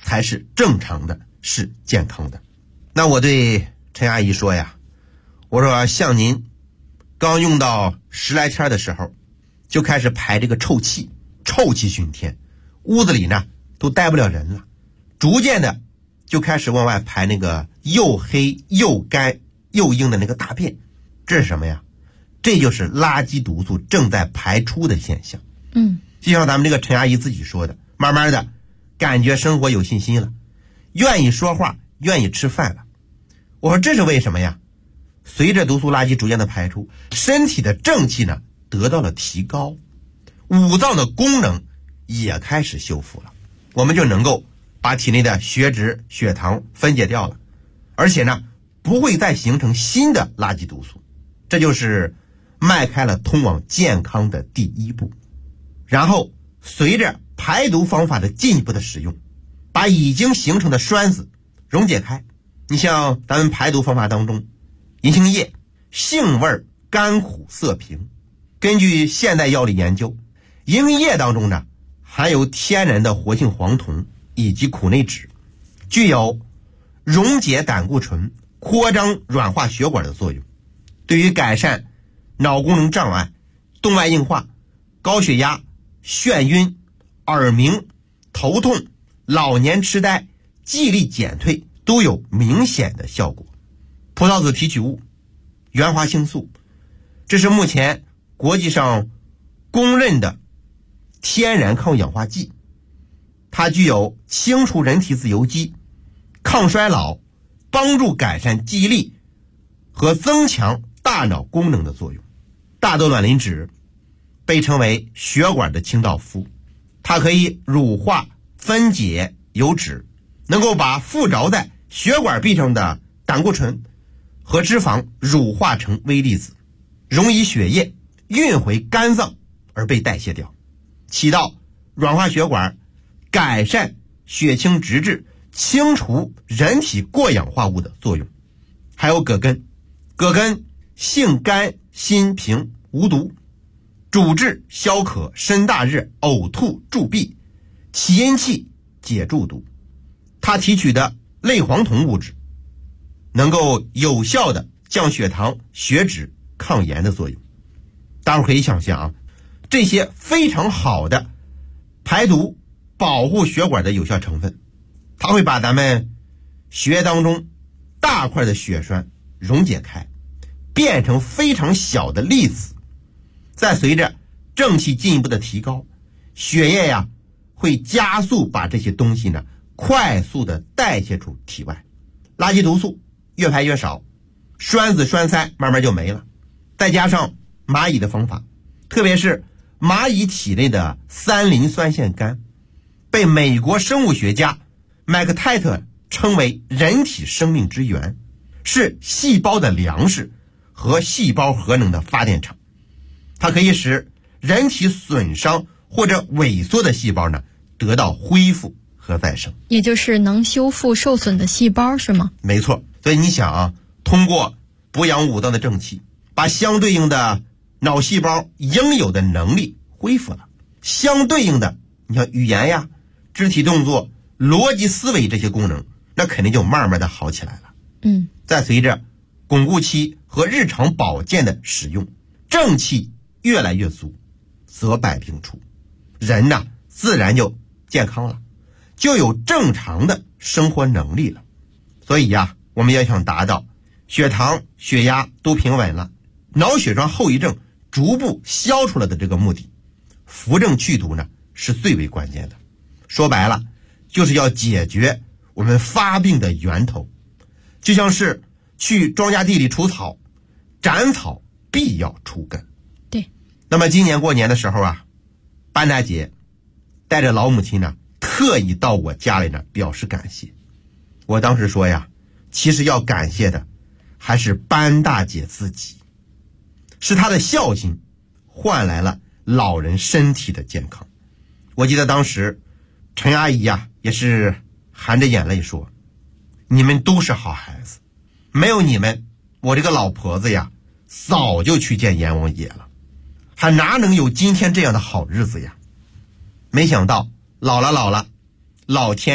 才是正常的，是健康的。那我对陈阿姨说呀，我说像您刚用到10来天的时候就开始排这个臭气，臭气熏天，屋子里呢都待不了人了，逐渐的就开始往外排那个又黑又干又硬的那个大便。这是什么呀？这就是垃圾毒素正在排出的现象。就像咱们这个陈阿姨自己说的，慢慢的感觉生活有信心了，愿意说话，愿意吃饭了。我说这是为什么呀？随着毒素垃圾逐渐的排出，身体的正气呢得到了提高，五脏的功能也开始修复了，我们就能够把体内的血脂血糖分解掉了，而且呢不会再形成新的垃圾毒素，这就是迈开了通往健康的第一步。然后随着排毒方法的进一步的使用，把已经形成的栓子溶解开。你像咱们排毒方法当中，银杏叶性味甘苦色平，根据现代药理研究，银杏叶当中呢含有天然的活性黄酮以及苦内酯，具有溶解胆固醇、扩张软化血管的作用，对于改善脑功能障碍、动脉硬化、高血压、眩晕、耳鸣、头痛、老年痴呆、记忆力减退都有明显的效果。葡萄籽提取物、原花青素，这是目前国际上公认的天然抗氧化剂，它具有清除人体自由基、抗衰老、帮助改善记忆力和增强大脑功能的作用。大豆卵磷脂被称为血管的清道夫，它可以乳化分解油脂，能够把附着在血管壁上的胆固醇和脂肪乳化成微粒子，溶于血液，运回肝脏而被代谢掉，起到软化血管、改善血清脂质、清除人体过氧化物的作用。还有葛根，葛根性甘辛平无毒，主治消渴、身大热、呕吐、助闭、起阴气、解中毒。它提取的类黄酮物质能够有效的降血糖、血脂、抗炎的作用。大伙可以想象啊，这些非常好的排毒保护血管的有效成分，它会把咱们血液当中大块的血栓溶解开，变成非常小的粒子，再随着正气进一步的提高，血液呀会加速把这些东西呢快速的代谢出体外，垃圾毒素越排越少，栓子栓塞慢慢就没了。再加上蚂蚁的方法，特别是蚂蚁体内的3磷酸腺苷，被美国生物学家麦克泰特称为人体生命之源，是细胞的粮食和细胞核能的发电厂。它可以使人体损伤或者萎缩的细胞呢得到恢复和再生， 也就是能修复受损的细胞，是吗？ 没错。所以你想啊，通过补养五脏的正气，把相对应的脑细胞应有的能力恢复了，相对应的你像语言呀、肢体动作、逻辑思维这些功能，那肯定就慢慢的好起来了。再随着巩固期和日常保健的使用，正气越来越足，则百病除，人呢自然就健康了，就有正常的生活能力了。所以呀，我们要想达到血糖、血压都平稳了，脑血栓后遗症逐步消除了的这个目的，扶正祛毒呢是最为关键的。说白了，就是要解决我们发病的源头，就像是去庄稼地里除草，斩草必要除根。 对。 那么今年过年的时候啊，班大姐带着老母亲呢特意到我家里呢表示感谢。我当时说呀，其实要感谢的还是班大姐自己，是她的孝心换来了老人身体的健康。我记得当时陈阿姨呀也是含着眼泪说，你们都是好孩子，没有你们，我这个老婆子呀早就去见阎王爷了，还哪能有今天这样的好日子呀。没想到老了，老天呢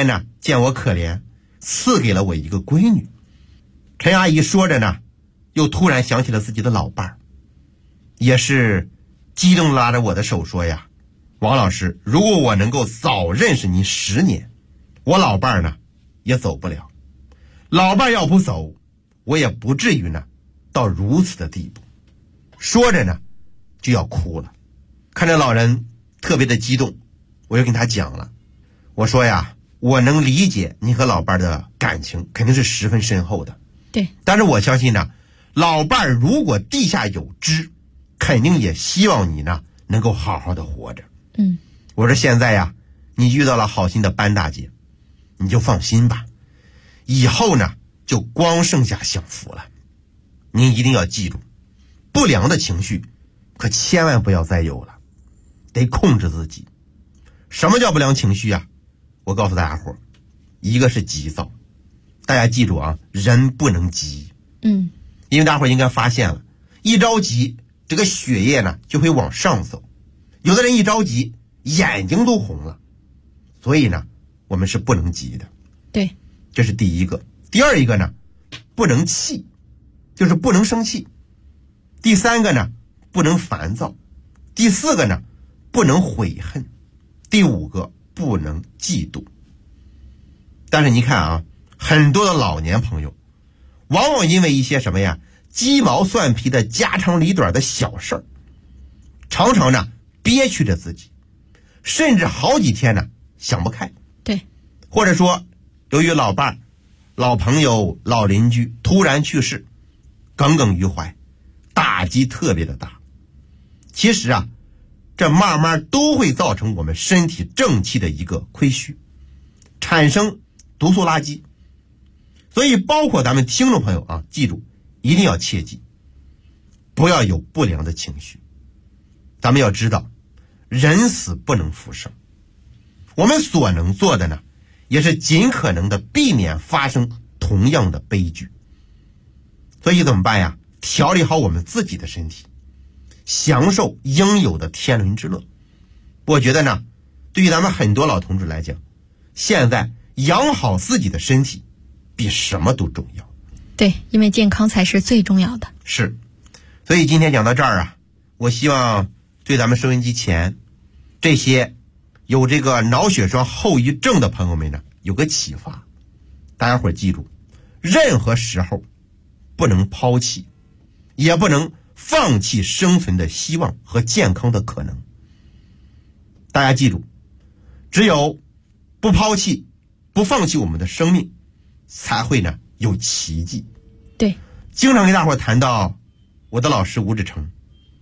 见我可怜，赐给了我一个闺女。陈阿姨说着呢，又突然想起了自己的老伴儿，也是激动拉着我的手说呀，王老师，如果我能够早认识您10年，我老伴儿呢也走不了，老伴儿要不走，我也不至于呢到如此的地步。说着呢就要哭了，看着老人特别的激动，我就跟他讲了，我说呀，我能理解你和老伴儿的感情肯定是十分深厚的， 对， 但是我相信呢，老伴儿如果地下有知，肯定也希望你呢能够好好的活着。我说现在呀，你遇到了好心的班大姐，你就放心吧，以后呢就光剩下享福了。您一定要记住，不良的情绪可千万不要再有了，得控制自己。什么叫不良情绪啊？我告诉大家伙，一个是急躁，大家记住啊，人不能急。因为大伙应该发现了，一着急这个血液呢就会往上走，有的人一着急眼睛都红了，所以呢我们是不能急的。 对， 这是第一个。第二一个呢，不能气，就是不能生气。第三个呢，不能烦躁。第四个呢，不能悔恨。第五个，不能嫉妒。但是你看啊，很多的老年朋友往往因为一些什么呀，鸡毛蒜皮的家长里短的小事儿，常常呢憋屈着自己，甚至好几天呢想不开。 对， 或者说由于老伴儿、老朋友、老邻居突然去世，耿耿于怀，打击特别的大。其实啊，这慢慢都会造成我们身体正气的一个亏虚，产生毒素垃圾。所以包括咱们听众朋友啊，记住一定要切记，不要有不良的情绪。咱们要知道，人死不能复生，我们所能做的呢，也是尽可能的避免发生同样的悲剧。所以怎么办呀？调理好我们自己的身体，享受应有的天伦之乐。我觉得呢，对于咱们很多老同志来讲，现在养好自己的身体比什么都重要。 对，因为健康才是最重要的。 是，所以今天讲到这儿啊，我希望对咱们收音机前这些有这个脑血栓后遗症的朋友们呢，有个启发。大家伙记住，任何时候不能抛弃，也不能放弃生存的希望和健康的可能。大家记住，只有不抛弃、不放弃我们的生命，才会呢有奇迹。 对， 经常跟大伙谈到我的老师吴志成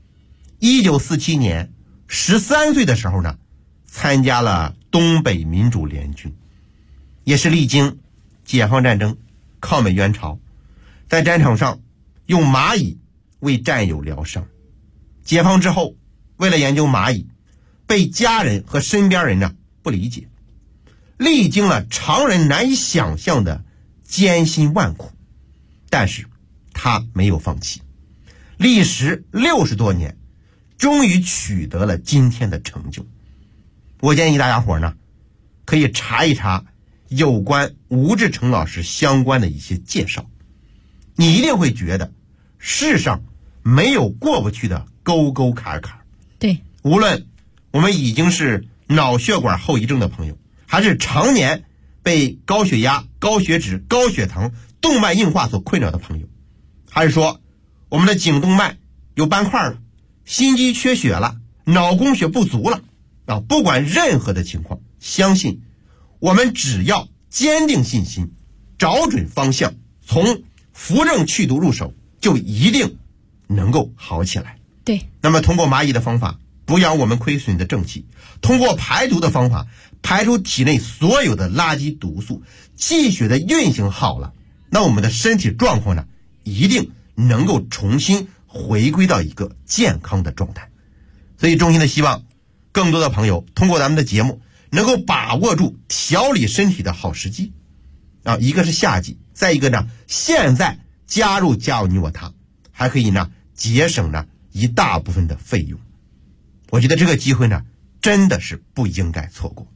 ，1947年13岁的时候呢，参加了东北民主联军，也是历经解放战争、抗美援朝，在战场上用蚂蚁为战友疗伤。解放之后，为了研究蚂蚁，被家人和身边人呢不理解，历经了常人难以想象的艰辛万苦，但是他没有放弃，历时60多年，终于取得了今天的成就。我建议大家伙呢，可以查一查有关吴志成老师相关的一些介绍，你一定会觉得世上没有过不去的沟沟坎坎。 对， 无论我们已经是脑血管后遗症的朋友，还是常年被高血压、高血脂、高血糖、动脉硬化所困扰的朋友，还是说我们的颈动脉有斑块了，心肌缺血了，脑供血不足了啊，不管任何的情况，相信我们只要坚定信心，找准方向，从扶正祛毒入手，就一定能够好起来。 对， 那么通过蚂蚁的方法补养我们亏损的正气，通过排毒的方法排出体内所有的垃圾毒素，气血的运行好了，那我们的身体状况呢，一定能够重新回归到一个健康的状态。所以衷心的希望更多的朋友通过咱们的节目能够把握住调理身体的好时机啊，一个是夏季，再一个呢，现在加入你我他，还可以呢节省呢一大部分的费用。我觉得这个机会呢，真的是不应该错过。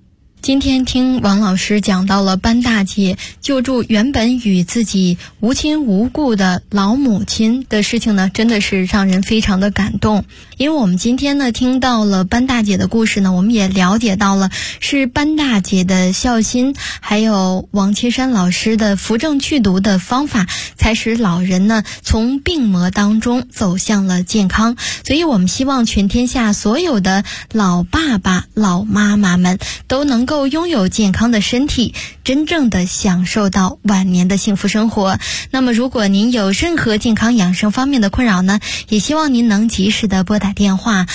今天听王老师讲到了班大姐救助原本与自己无亲无故的老母亲的事情呢，真的是让人非常的感动。因为我们今天呢听到了班大姐的故事呢，我们也了解到了是班大姐的孝心，还有王岐山老师的扶正祛毒的方法，才使老人呢从病魔当中走向了健康。所以我们希望全天下所有的老爸爸、老妈妈们都能够拥有健康的身体，真正的享受到晚年的幸福生活。那么如果您有任何健康养生方面的困扰呢，也希望您能及时的拨打电话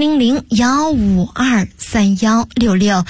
400-152-3166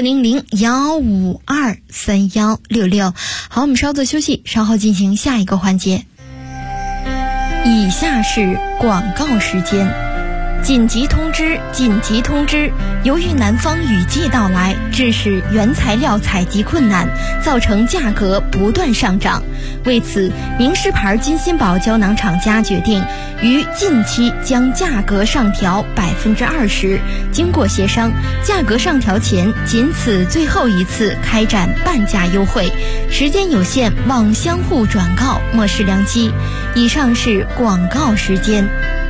400-152-3166。好，我们稍作休息，稍后进行下一个环节。以下是广告时间。紧急通知！紧急通知！由于南方雨季到来，致使原材料采集困难，造成价格不断上涨。为此，名仕牌金鑫宝胶囊厂家决定于近期将价格上调20%。经过协商，价格上调前仅此最后一次开展半价优惠，时间有限，望相互转告，莫视良机。以上是广告时间。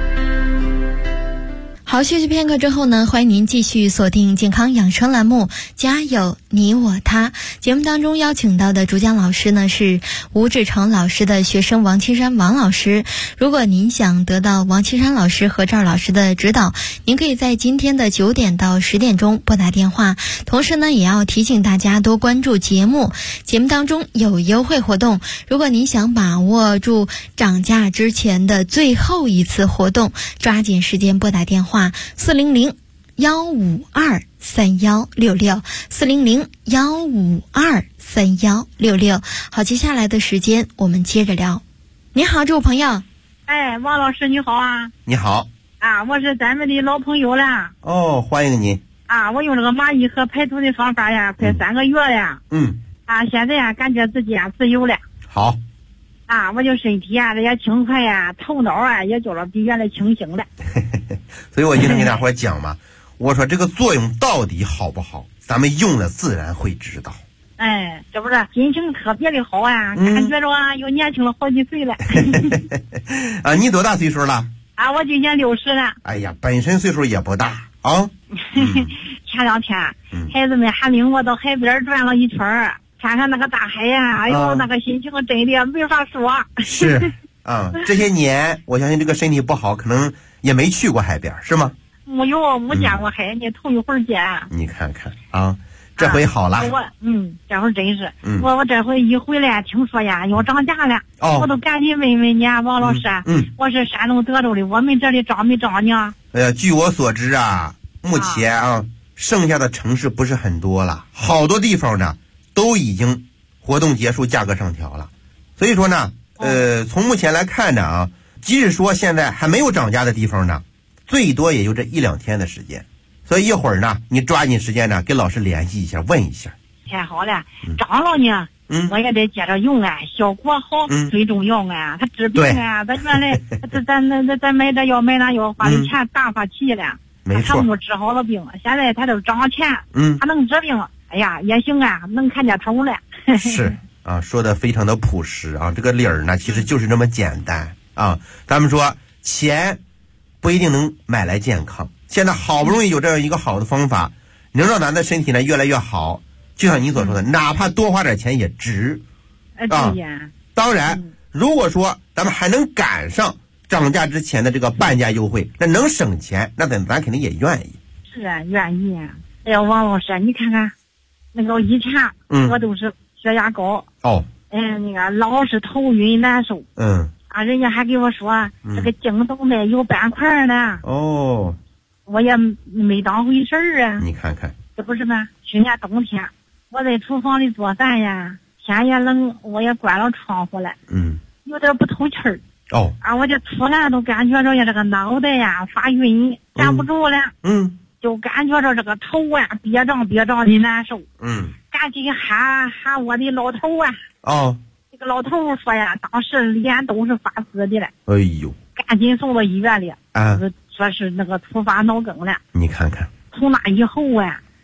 好，休息片刻之后呢，欢迎您继续锁定健康养生栏目，家有你我他。节目当中邀请到的主讲老师呢是吴志成老师的学生王岐山王老师。如果您想得到王岐山老师和赵老师的指导，您可以在今天的9点到10点钟拨打电话。同时呢，也要提醒大家多关注节目，节目当中有优惠活动。如果您想把握住涨价之前的最后一次活动，抓紧时间拨打电话400-152-3166 400-152-3166。好，接下来的时间我们接着聊。你好，这位朋友。 哎，王老师你好啊。 你好啊，我是咱们的老朋友了。 哦，欢迎您啊。我用这个蚂蚁和排毒的方法呀，快3个月了。啊，现在呀感觉自己自由了。 好啊，我就身体这也轻快呀，头脑也觉得比原来清醒了。 所以我经常跟大伙讲嘛，我说这个作用到底好不好，咱们用了自然会知道。 哎，这不是心情特别的好啊，感觉着又年轻了好几岁了。 啊，你多大岁数了？ 啊，我今年60了。 哎呀，本身岁数也不大啊。 前2天，孩子们还领我到海边转了一圈，看看那个大海呀，哎呦，那个心情真的没法说。 是啊，这些年我相信这个身体不好，可能也没去过海边，是吗？ 没见过海，你头一回见。 你看看啊，这回好了。 这回真是。我这回一回来，听说呀要涨价了，我都赶紧问问你啊，王老师。我是山东德州的，我们这里涨没涨呢？ 哎呀，据我所知啊，目前剩下的城市不是很多了，好多地方呢都已经活动结束，价格上调了。所以说呢，从目前来看呢即使说现在还没有涨价的地方呢，最多也就这1-2天的时间。所以一会儿呢，你抓紧时间呢，跟老师联系一下，问一下。太好了，涨了呢，我也得接着用啊，效果好最重要啊。他治病啊，咱原来咱买这药买那药花的钱大发齐了，他没治好了病，现在他都涨钱，他能治病，哎呀也行啊，能看见头了。 是啊，说的非常的朴实啊，这个理儿呢其实就是这么简单啊。咱们说钱不一定能买来健康，现在好不容易有这样一个好的方法，能让咱的身体呢越来越好，就像你所说的，哪怕多花点钱也值啊。当然如果说咱们还能赶上涨价之前的这个半价优惠，那能省钱，那咱肯定也愿意。 是啊，愿意啊。哎呀，王老师，你看看那个以前我都是血压高那个老是头晕难受人家还给我说这个颈动脉有斑块呢我也没当回事啊。 你看看这不是吗？去年冬天我在厨房里做饭呀，天也冷，我也关了窗户了有点不透气儿我就出来都感觉着这个脑袋呀发晕，站不住了就感觉着这个头憋胀的难受赶紧喊我的老头这个老头说呀，当时脸都是发紫的了， 哎呦， 赶紧送到医院里说是那个突发脑梗了。 你看看， 从那以后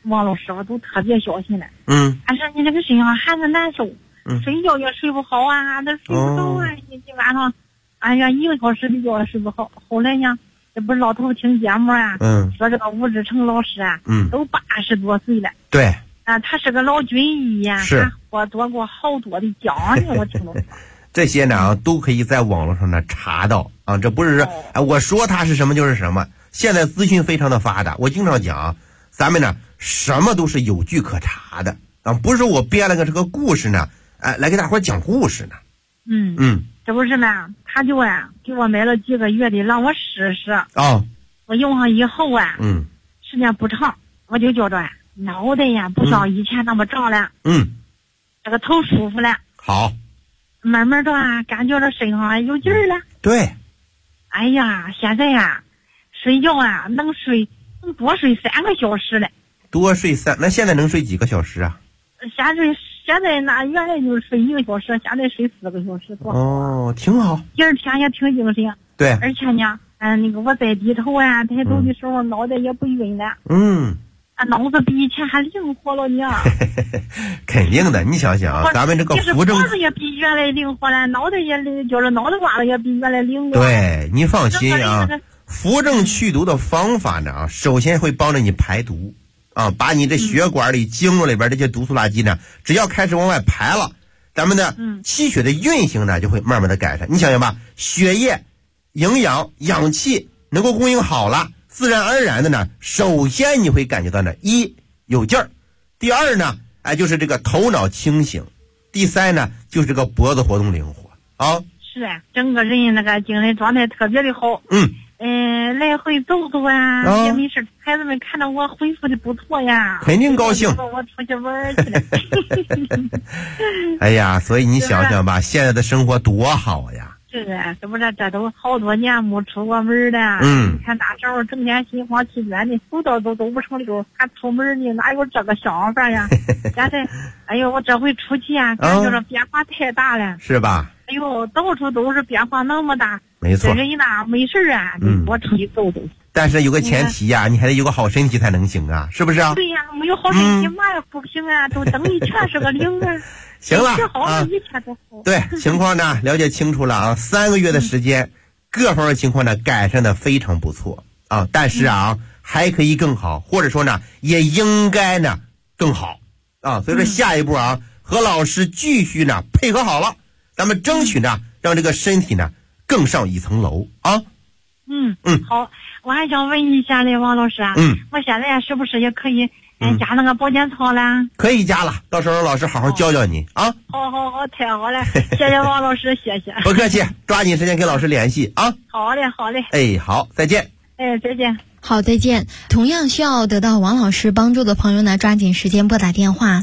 王老师，我都特别小心了。 他说你这个身上寒着难受，睡觉也睡不好啊，都睡不着啊，一晚上，哎呀1个小时的觉也睡不好。后来呢，这不是老头听节目啊，说这个吴志成老师啊，都80多岁了。 对。 他是个老军医呀， 是获得过好多的奖呢，我听说。 这些呢都可以在网络上呢查到啊，这不是我说它是什么就是什么。现在资讯非常的发达，我经常讲，咱们呢什么都是有据可查的啊，不是我编了个这个故事呢，来给大伙讲故事呢。 这不是呢，他就给我买了几个月的，让我试试。我用上以后时间不长，我就觉着脑袋呀不像以前那么胀了。这个头舒服了。 好。 慢慢的感觉到身上有劲儿了。 对。 哎呀，现在睡觉能多睡3个小时了。 那现在能睡几个小时啊？ 现在那原来就睡1个小时，现在睡4个小时多好。 挺好。 第二天也挺精神。 对。 而且呢，那个我再低头抬头的时候，脑袋也不晕了。脑子比以前还灵活了呢。 肯定的，你想想咱们这个扶正， 脖子也比原来灵活了，脑袋也就是脑袋瓜子也比原来灵活。 对，你放心啊，扶正去毒的方法呢首先会帮着你排毒把你这血管里经络里边这些毒素垃圾呢，只要开始往外排了，咱们的气血的运行呢就会慢慢的改善。你想想吧，血液、营养、氧气能够供应好了，自然而然的呢，首先你会感觉到呢，一有劲儿，第二呢，就是这个头脑清醒，第三呢，就是这个脖子活动灵活啊。 是整个人那个精神状态特别的好。来回走走也没事，孩子们看到我恢复的不错呀， 肯定高兴。 我出去玩去了。 哎呀，所以你想想吧，现在的生活多好呀。 是这不是这都好多年没出过门了。你看那时候整天心慌气短的，走道都走不成溜，还出门呢，哪有这个想法呀？现在，哎呦，我这回出去感觉这变化太大了， 是吧？ 哎呦，到处都是变化那么大。 没错。 人呐，没事你多出去走走。 但是有个前提呀，你还得有个好身体才能行啊，是不是啊？ 对呀，没有好身体嘛也不行都等于全是个零行了一切都好。 对，情况呢了解清楚了3个月的时间，各方面情况呢改善的非常不错但是还可以更好，或者说呢也应该呢更好所以说下一步和老师继续呢配合好了，咱们争取呢让这个身体呢更上一层楼好，我还想问一下嘞，王老师我现在是不是也可以加那个保健操啦？ 可以加了，到时候老师好好教教你好， 太好了，谢谢王老师，谢谢。 不客气，抓紧时间跟老师联系好嘞。 好，再见。 再见。 好，再见。同样需要得到王老师帮助的朋友呢，抓紧时间拨打电话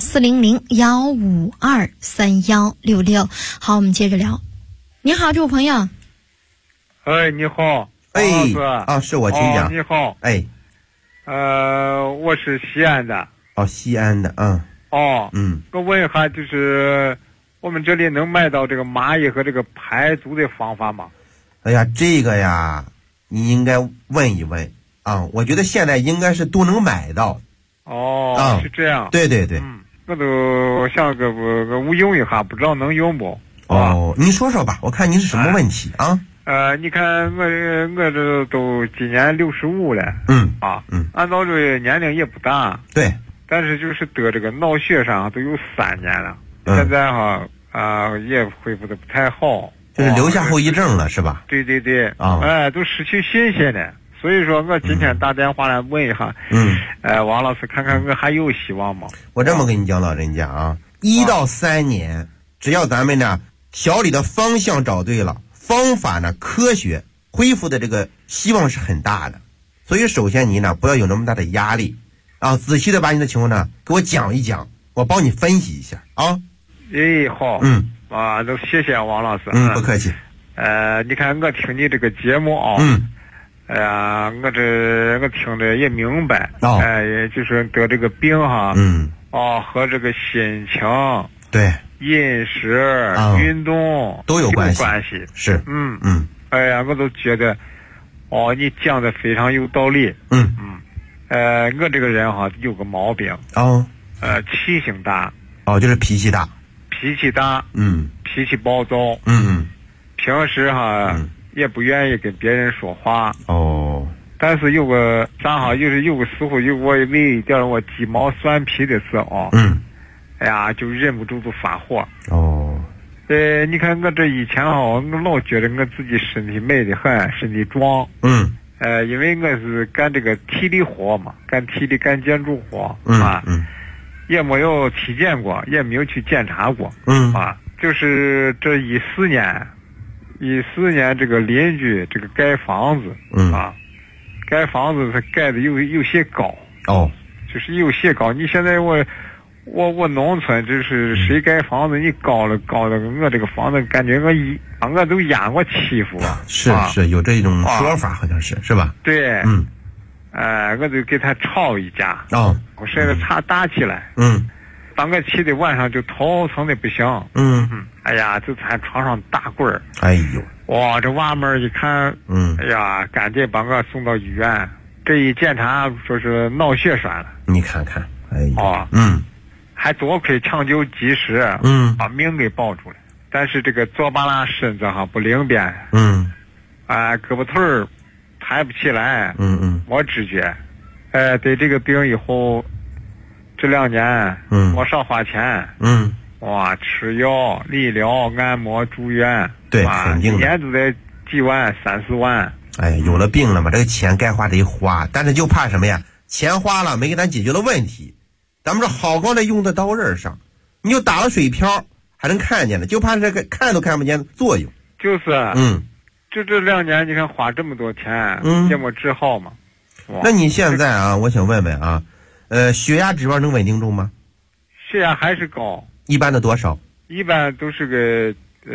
400-152-3166。好，我们接着聊。你好，这位朋友。 你好。 是我，请讲。 你好。我是西安的。 西安的我问一下，就是我们这里能买到这个蚂蚁和这个排毒的方法吗？ 哎呀，这个呀你应该问一问我觉得现在应该是都能买到。 是这样。 对。 我都想我用一下，不知道能用不？ 您说说吧，我看您是什么问题你看我这都今年65了。按照这年龄也不大。 对。 但是就是得这个脑血栓都有3年了，现在也恢复的不太好， 就是留下后遗症了，是吧？ 对。都失去信心了。所以说我今天打电话来问一下，王老师，看看我还有希望吗？ 我这么跟你讲，老人家1到3年，只要咱们呢调理的方向找对了，方法呢科学，恢复的这个希望是很大的。所以首先你呢不要有那么大的压力仔细的把你的情况呢给我讲一讲，我帮你分析一下好。都谢谢王老师。 不客气。 你看我听你这个节目我听着也明白也就是得这个病和这个心情对饮食运动都有关系。是我都觉得你讲的非常有道理。 我这个人哈有个毛病气性大。 就是脾气大。 脾气暴躁。平时哈也不愿意跟别人说话。但是有个正好就是有个时候我有一点我鸡毛蒜皮的时候，哎呀就忍不住就发火。你看我这以前我老觉得我自己身体美得很，身体壮。因为我是干这个体力活嘛，干建筑活也没有体检过，也没有去检查过。就是这14年这个邻居这个盖房子盖房子它盖的有些高。就是有些高。你现在我农村就是谁盖房子你高了我这个房子感觉我都压过欺负了。 是有这种说法，好像是吧？ 对。我就给他吵一架。我现在差打起来。当我气的晚上就头疼的不行。哎呀，就在床上打滚儿。 哎呦， 哇，这娃们一看，哎呀，赶紧把我送到医院。这一检查说是脑血栓了。 你看看，哎呦， 还多亏抢救及时，把命给保住了。但是这个左半拉身子不灵便。胳膊腿儿抬不起来。没知觉。得这个病以后，这2年，没少花钱。哇，吃药、理疗、按摩、住院。 对，肯定的。 一年都得几万、3、4万。 有了病了嘛，这个钱该花得花，但是就怕什么呀？钱花了没给咱解决了问题，咱们这好高的用在刀刃上，你就打了水漂还能看见了，就怕这个看都看不见的作用。 就是。就这2年，你看花这么多钱，也没治好嘛。 那你现在我想问问血压指标能稳定住吗？ 血压还是高。 一般的多少？ 一般都是个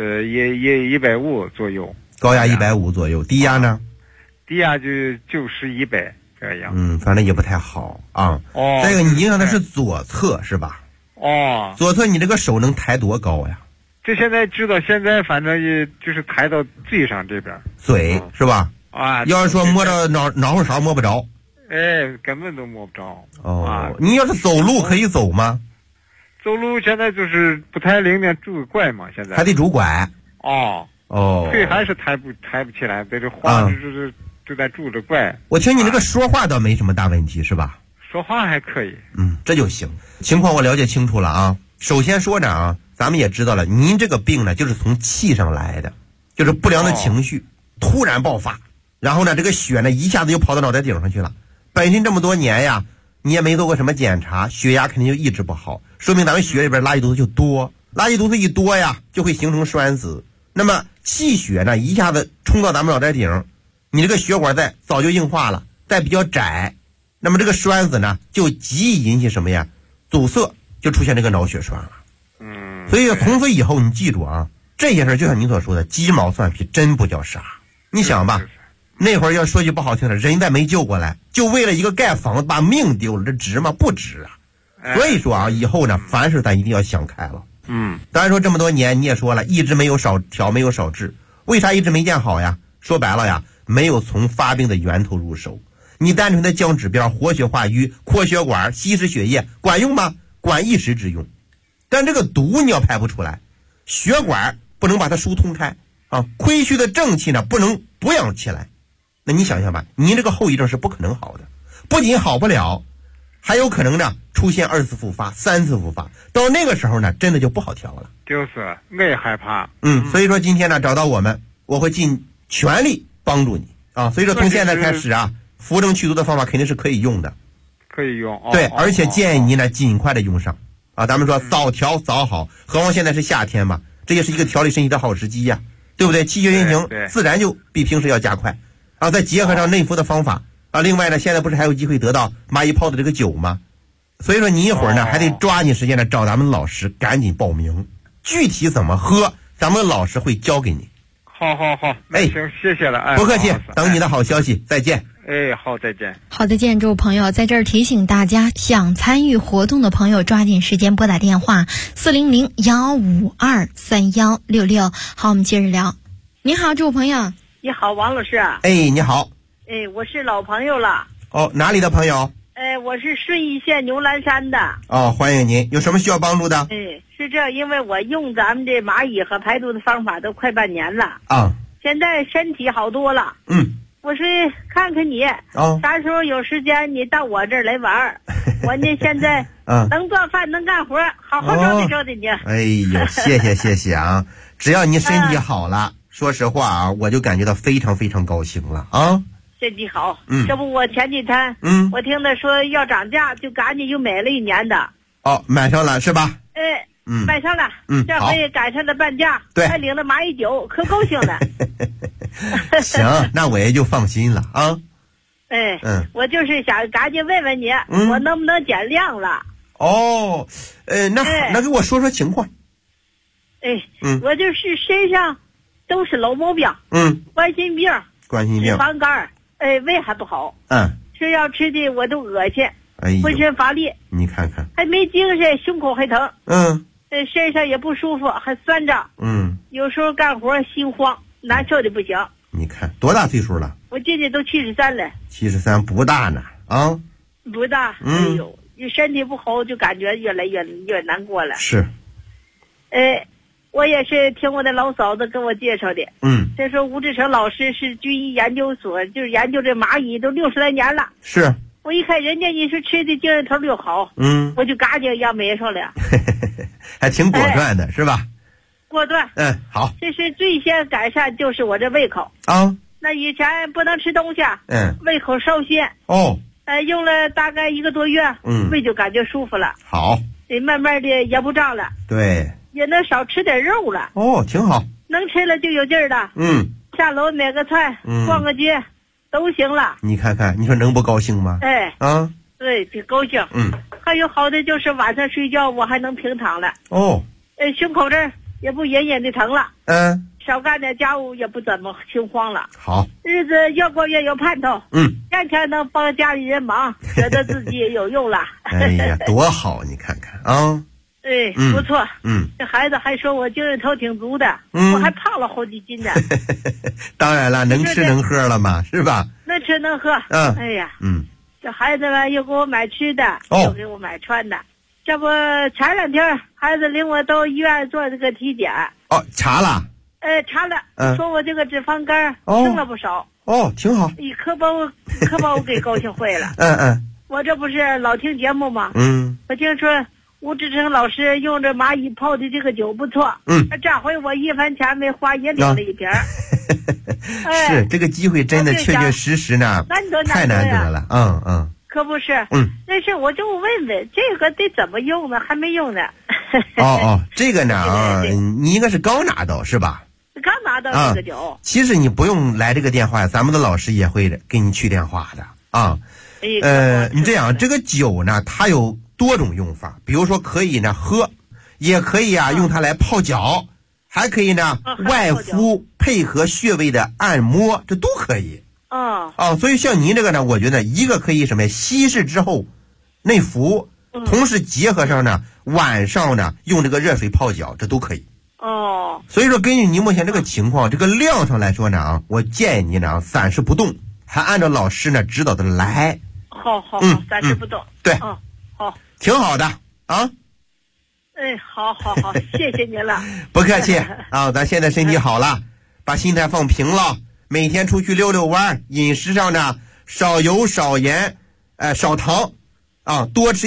150左右。 高压150左右，低压呢？ 低压就90、100这样。 反正也不太好啊。这个你影响的是左侧是吧？左侧你这个手能抬多高呀？ 这现在知道，现在反正也就是抬到嘴上这边。 嘴是吧？要是说摸到脑后勺摸不着。 根本都摸不着。 你要是走路可以走吗？ 走路现在就是不太灵便，拄个拐嘛，现在。 还得拄拐。 腿还是抬不起来，在这晃就在拄着拐。 我听你这个说话倒没什么大问题是吧？ 说话还可以。 这就行。情况我了解清楚了啊。首先说着咱们也知道了，您这个病呢就是从气上来的，就是不良的情绪突然爆发，然后呢这个血呢一下子就跑到脑袋顶上去了。本身这么多年呀，你也没做过什么检查，血压肯定就一直不好，说明咱们血里边垃圾毒素就多，垃圾毒素一多呀就会形成栓死。那么气血呢一下子冲到咱们脑袋顶，你这个血管再早就硬化了，再比较窄，那么这个栓死呢就极易引起什么呀？阻塞，就出现这个脑血栓了。所以从此以后你记住这些事就像您所说的，鸡毛蒜皮真不叫啥。你想吧，那会儿要说句不好听的，人再没救过来，就为了一个盖房子把命丢了，这值吗？不值啊。所以说以后呢凡事咱一定要想开了。当然说这么多年你也说了，一直没有少调，没有少治，为啥一直没见好呀？说白了呀，没有从发病的源头入手。你单纯的降指标、活血化瘀、扩血管、稀释血液管用吗？管一时之用，但这个毒你要排不出来，血管不能把它疏通开亏虚的正气呢不能补养起来，那你想想吧，您这个后遗症是不可能好的，不仅好不了，还有可能呢出现2次复发、3次复发，到那个时候呢真的就不好调了。 就是我也害怕。 所以说今天呢找到我会尽全力帮助你所以说从现在开始扶正祛毒的方法肯定是可以用的。 可以用。 对，而且建议您呢尽快的用上咱们说早调早好，何况现在是夏天嘛，这也是一个调理身体的好时机呀，对不对？气血运行自然就比平时要加快再结合上内服的方法另外呢现在不是还有机会得到蚂蚁泡的这个酒吗？所以说你一会儿呢还得抓紧时间呢找咱们老师赶紧报名，具体怎么喝咱们老师会教给你。 好，行，谢谢了。 不客气，等你的好消息，再见。 好，再见。 好，再见，诸位朋友，在这儿提醒大家，想参与活动的朋友抓紧时间拨打电话400-152-3166。好，我们接着聊。你好，诸位朋友。 你好，王老师。 你好。 我是老朋友了。 哪里的朋友？ 我是顺义县牛栏山的。 哦，欢迎您，有什么需要帮助的？ 是这，因为我用咱们这蚂蚁和排毒的方法都快半年了啊， 现在身体好多了。我说看看你，啥时候有时间你到我这儿来玩我呢现在能做饭能干活，好好招待招待你。 哎呦，谢谢啊！只要你身体好了，说实话啊，我就感觉到非常非常高兴了啊。 身体好，这不我前几天我听他说要涨价，就赶紧又买了1年的。 哦，买上了是吧？ 买上了。这回赶上了半价， 对， 还领了蚂蚁酒，可高兴了。 行，那我也就放心了啊。 我就是想赶紧问问你，我能不能减量了？ 哦，那给我说说情况。 我就是身上都是老毛病，冠心病、脂肪肝，胃还不好，吃药吃的我都恶心，浑身乏力， 你看看， 还没精神，胸口还疼，身上也不舒服，还酸胀，有时候干活心慌，难受的不行。 你看多大岁数了？ 我今年都73了。 73不大呢啊？ 不大。哎呦，你身体不好就感觉越来越难过了。 是。 我也是听我的老嫂子跟我介绍的。他说吴志成老师是军医研究所，就是研究这蚂蚁都60来年了。 是。 我一看人家你说吃的精神头又好，我就赶紧要买上了。 还挺果断的，是吧？ 果断。 好。 这是最先改善就是我这胃口啊。 那以前不能吃东西，胃口烧心。用了大概1个多月，胃就感觉舒服了。 好。 慢慢的也不胀了。 对。 也能少吃点肉了。 挺好。 能吃了就有劲儿了。下楼买个菜，逛个街，都行了。 你看看，你说能不高兴吗？ 对，挺高兴。还有好的就是晚上睡觉我还能平躺了。胸口这儿也不隐隐的疼了。少干点家务也不怎么心慌了。 好。 日子越过越有盼头。天天能帮家里人忙，觉得自己也有用了。 哎呀，多好！你看看啊。 不错。这孩子还说我精神头挺足的，我还胖了好几斤呢。 当然了，能吃能喝了嘛，是吧？ 能吃能喝。哎呀，这孩子们又给我买吃的，又给我买穿的。这不前2天孩子领我到医院做这个体检。 查了。 查了，说我这个脂肪肝升了不少。 挺好。 可把我给高兴坏了。我这不是老听节目吗？我听说吴志成老师用着蚂蚁泡的这个酒不错。这回我1分钱没花也领了1瓶。 是这个机会真的确确实实呢，太难得了。 可不是。但是我就问问这个得怎么用呢？还没用呢。 这个呢你应该是刚拿到是吧？ 刚拿到这个酒。 其实你不用来这个电话，咱们的老师也会给你去电话的你这样，这个酒呢它有多种用法，比如说可以呢喝，也可以用它来泡脚，还可以呢外敷配合穴位的按摩，这都可以。所以像您这个呢，我觉得一个可以什么稀释之后内服，同时结合上呢晚上呢用这个热水泡脚，这都可以。所以说根据您目前这个情况，这个量上来说呢我建议您呢暂时不动，还按照老师呢指导的来。 好，暂时不动。 对。 好， 挺好的啊。 好，谢谢您了。 不客气咱现在身体好了，把心态放平了，每天出去溜溜弯，饮食上呢少油少盐，少糖多吃